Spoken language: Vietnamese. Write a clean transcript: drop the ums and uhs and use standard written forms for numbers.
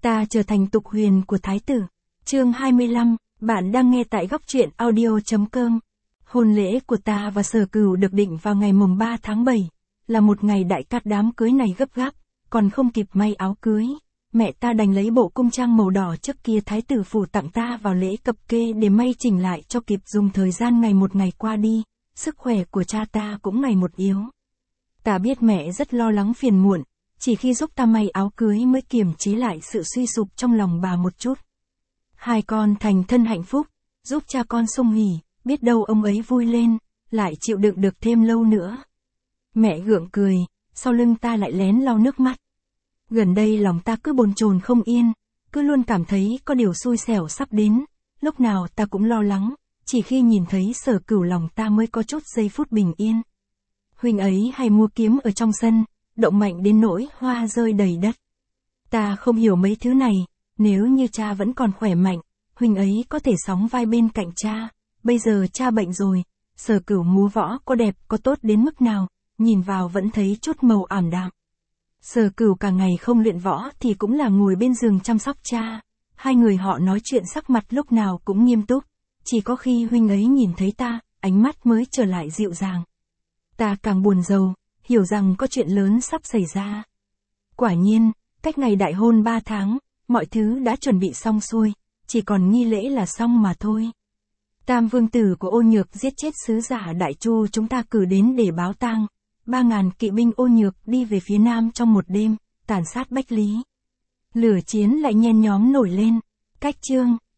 Ta trở thành tục huyền của Thái tử. Chương 25, bạn đang nghe tại góc truyện audio.com. Hôn lễ của ta và Sở Cửu được định vào ngày mùng 3 tháng 7, là một ngày đại cát đám cưới này gấp gáp, còn không kịp may áo cưới. Mẹ ta đành lấy bộ cung trang màu đỏ trước kia Thái tử phủ tặng ta vào lễ cập kê để may chỉnh lại cho kịp dùng. Thời gian ngày một ngày qua đi, sức khỏe của cha ta cũng ngày một yếu. Ta biết mẹ rất lo lắng phiền muộn, chỉ khi giúp ta may áo cưới mới kiềm chế lại sự suy sụp trong lòng bà một chút. Hai con thành thân hạnh phúc, giúp cha con sung hỉ, biết đâu ông ấy vui lên, lại chịu đựng được thêm lâu nữa. Mẹ gượng cười, sau lưng ta lại lén lau nước mắt. Gần đây lòng ta cứ bồn chồn không yên, cứ luôn cảm thấy có điều xui xẻo sắp đến, lúc nào ta cũng lo lắng, chỉ khi nhìn thấy Sở Cửu lòng ta mới có chút giây phút bình yên. Huynh ấy hay mua kiếm ở trong sân, động mạnh đến nỗi hoa rơi đầy đất. Ta không hiểu mấy thứ này, nếu như cha vẫn còn khỏe mạnh, huynh ấy có thể sóng vai bên cạnh cha, bây giờ cha bệnh rồi, Sở Cửu múa võ có đẹp có tốt đến mức nào, nhìn vào vẫn thấy chút màu ảm đạm. Sở Cửu cả ngày không luyện võ thì cũng là ngồi bên giường chăm sóc cha, hai người họ nói chuyện sắc mặt lúc nào cũng nghiêm túc, chỉ có khi huynh ấy nhìn thấy ta, ánh mắt mới trở lại dịu dàng. Ta càng buồn rầu, hiểu rằng có chuyện lớn sắp xảy ra. Quả nhiên, cách ngày đại hôn 3 tháng, mọi thứ đã chuẩn bị xong xuôi, chỉ còn nghi lễ là xong mà thôi. Tam vương tử của Ô Nhược giết chết sứ giả Đại Chu chúng ta cử đến để báo tang. 3.000 kỵ binh Ô Nhược đi về phía nam trong một đêm, tàn sát Bách Lý. Lửa chiến lại nhen nhóm nổi lên. Cách chương